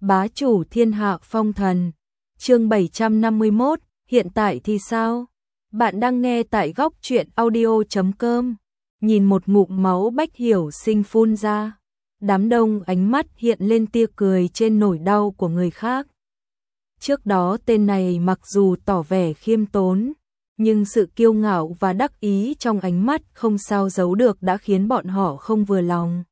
Bá chủ thiên hạ phong thần. Chương 751, hiện tại thì sao? Bạn đang nghe tại góc truyện audio.com. Nhìn một ngụm máu Bách Hiểu Sinh phun ra, đám đông ánh mắt hiện lên tia cười trên nỗi đau của người khác. Trước đó tên này mặc dù tỏ vẻ khiêm tốn, nhưng sự kiêu ngạo và đắc ý trong ánh mắt không sao giấu được đã khiến bọn họ không vừa lòng.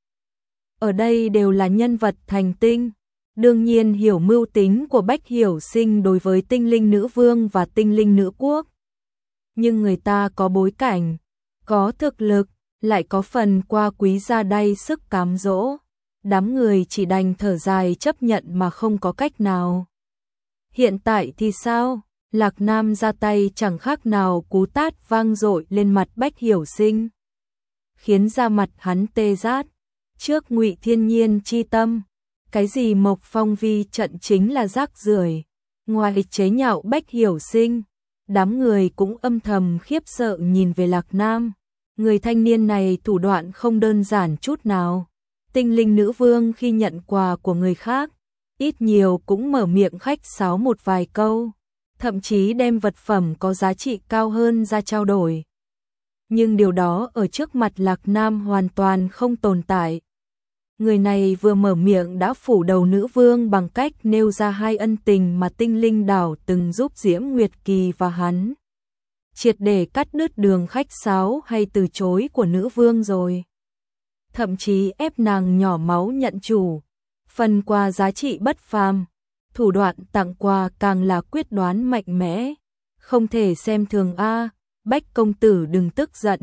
Ở đây đều là nhân vật thành tinh, đương nhiên hiểu mưu tính của Bách Hiểu Sinh đối với tinh linh nữ vương và tinh linh nữ quốc. Nhưng người ta có bối cảnh, có thực lực, lại có phần qua quý ra đây sức cám dỗ. Đám người chỉ đành thở dài chấp nhận mà không có cách nào. Hiện tại thì sao? Lạc Nam ra tay chẳng khác nào cú tát vang dội lên mặt Bách Hiểu Sinh, khiến da mặt hắn tê rát. Trước Ngụy Thiên Nhiên chi tâm, cái gì Mộc Phong vi trận chính là rác rưởi. Ngoài chế nhạo Bách Hiểu Sinh, đám người cũng âm thầm khiếp sợ nhìn về Lạc Nam. Người thanh niên này thủ đoạn không đơn giản chút nào. Tinh linh nữ vương khi nhận quà của người khác, ít nhiều cũng mở miệng khách sáo một vài câu, thậm chí đem vật phẩm có giá trị cao hơn ra trao đổi. Nhưng điều đó ở trước mặt Lạc Nam hoàn toàn không tồn tại. Người này vừa mở miệng đã phủ đầu nữ vương bằng cách nêu ra hai ân tình mà tinh linh đảo từng giúp Diễm Nguyệt Kỳ và hắn, triệt để cắt đứt đường khách sáo hay từ chối của nữ vương rồi. Thậm chí ép nàng nhỏ máu nhận chủ, phần quà giá trị bất phàm, thủ đoạn tặng quà càng là quyết đoán mạnh mẽ, không thể xem thường a. Bách công tử đừng tức giận.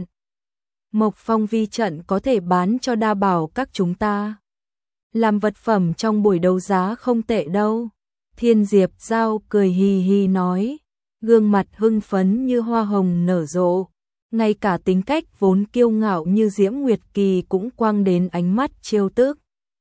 Mộc Phong vi trận có thể bán cho đa bảo các chúng ta, làm vật phẩm trong buổi đấu giá không tệ đâu. Thiên Diệp Giao cười hì hì nói, gương mặt hưng phấn như hoa hồng nở rộ, ngay cả tính cách vốn kiêu ngạo như Diễm Nguyệt Kỳ cũng quang đến ánh mắt trêu tức.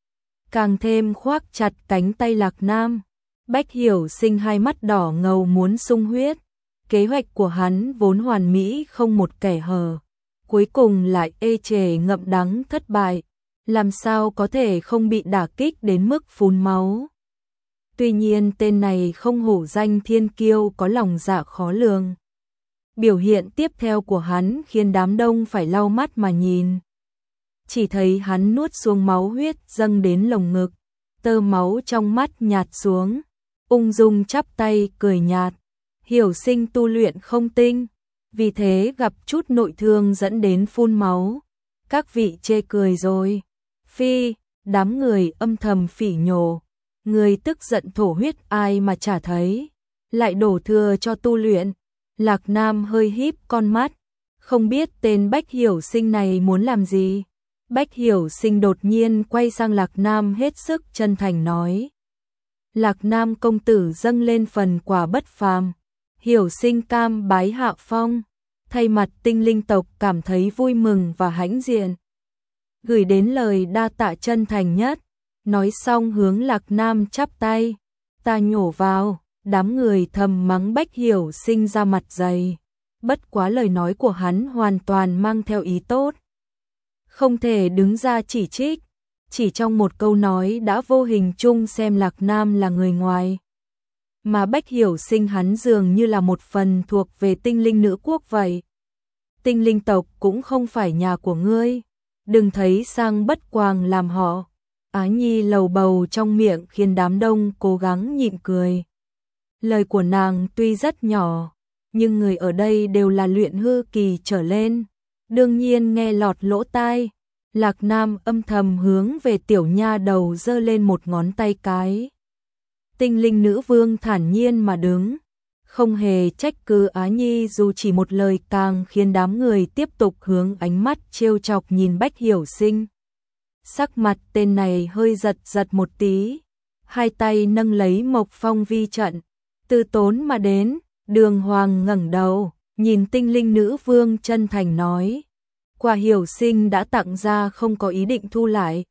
Càng thêm khoác chặt cánh tay Lạc Nam. Bách Hiểu Sinh hai mắt đỏ ngầu muốn sung huyết. Kế hoạch của hắn vốn hoàn mỹ không một kẻ hở, cuối cùng lại ê chề ngậm đắng thất bại, làm sao có thể không bị đả kích đến mức phun máu. Tuy nhiên tên này không hổ danh thiên kiêu có lòng dạ khó lường. Biểu hiện tiếp theo của hắn khiến đám đông phải lau mắt mà nhìn. Chỉ thấy hắn nuốt xuống máu huyết dâng đến lồng ngực, tơ máu trong mắt nhạt xuống, ung dung chắp tay cười nhạt. Hiểu Sinh tu luyện không tinh, vì thế gặp chút nội thương dẫn đến phun máu. Các vị chê cười rồi. Phi, đám người âm thầm phỉ nhổ. Người tức giận thổ huyết ai mà chả thấy, lại đổ thừa cho tu luyện. Lạc Nam hơi híp con mắt, không biết tên Bách Hiểu Sinh này muốn làm gì. Bách Hiểu Sinh đột nhiên quay sang Lạc Nam hết sức chân thành nói, Lạc Nam công tử dâng lên phần quà bất phàm, Hiểu Sinh cam bái hạ phong. Thay mặt tinh linh tộc cảm thấy vui mừng và hãnh diện, gửi đến lời đa tạ chân thành nhất. Nói xong hướng Lạc Nam chắp tay. Ta nhổ vào, đám người thầm mắng Bách Hiểu Sinh ra mặt dày. Bất quá lời nói của hắn hoàn toàn mang theo ý tốt, không thể đứng ra chỉ trích. Chỉ trong một câu nói đã vô hình chung xem Lạc Nam là người ngoài, mà Bách Hiểu Sinh hắn dường như là một phần thuộc về tinh linh nữ quốc vậy. Tinh linh tộc cũng không phải nhà của ngươi, đừng thấy sang bất quàng làm họ. Á Nhi lầu bầu trong miệng khiến đám đông cố gắng nhịn cười. Lời của nàng tuy rất nhỏ, nhưng người ở đây đều là luyện hư kỳ trở lên, đương nhiên nghe lọt lỗ tai. Lạc Nam âm thầm hướng về tiểu nha đầu giơ lên một ngón tay cái. Tinh linh nữ vương thản nhiên mà đứng, không hề trách cứ Á Nhi dù chỉ một lời, càng khiến đám người tiếp tục hướng ánh mắt trêu chọc nhìn Bách Hiểu Sinh. Sắc mặt tên này hơi giật giật một tí, hai tay nâng lấy Mộc Phong vi trận, từ tốn mà đến. Đường Hoàng ngẩng đầu, nhìn tinh linh nữ vương chân thành nói, quà Hiểu Sinh đã tặng ra không có ý định thu lại.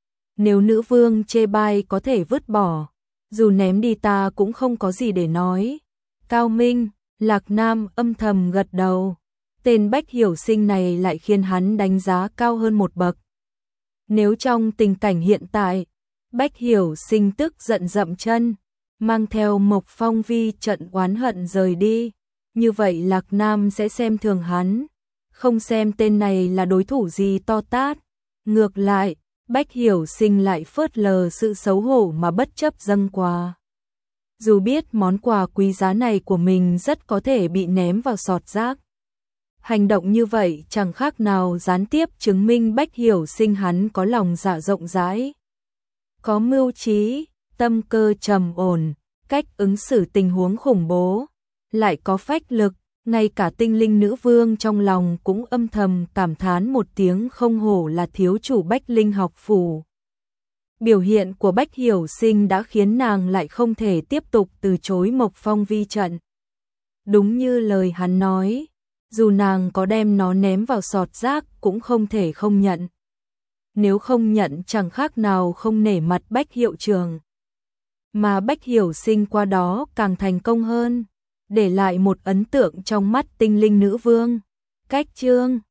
Nếu nữ vương chê bai có thể vứt bỏ, dù ném đi ta cũng không có gì để nói. Cao minh. Lạc Nam âm thầm gật đầu, tên Bách Hiểu Sinh này lại khiến hắn đánh giá cao hơn một bậc. Nếu trong tình cảnh hiện tại, Bách Hiểu Sinh tức giận dậm chân, mang theo Mộc Phong Vi trận oán hận rời đi. Như vậy Lạc Nam sẽ xem thường hắn, không xem tên này là đối thủ gì to tát. Ngược lại, Bách Hiểu Sinh lại phớt lờ sự xấu hổ mà bất chấp dâng quà. Dù biết món quà quý giá này của mình rất có thể bị ném vào sọt rác. Hành động như vậy chẳng khác nào gián tiếp chứng minh Bách Hiểu Sinh hắn có lòng dạ rộng rãi, có mưu trí, tâm cơ trầm ổn, cách ứng xử tình huống khủng bố, lại có phách lực. Ngay cả tinh linh nữ vương trong lòng cũng âm thầm cảm thán một tiếng, không hổ là thiếu chủ Bách Linh học phủ. Biểu hiện của Bách Hiểu Sinh đã khiến nàng lại không thể tiếp tục từ chối Mộc Phong Vi trận. Đúng như lời hắn nói, dù nàng có đem nó ném vào sọt rác cũng không thể không nhận. Nếu không nhận chẳng khác nào không nể mặt Bách hiệu trưởng. Mà Bách Hiểu Sinh qua đó càng thành công hơn, để lại một ấn tượng trong mắt tinh linh nữ vương. Cách chương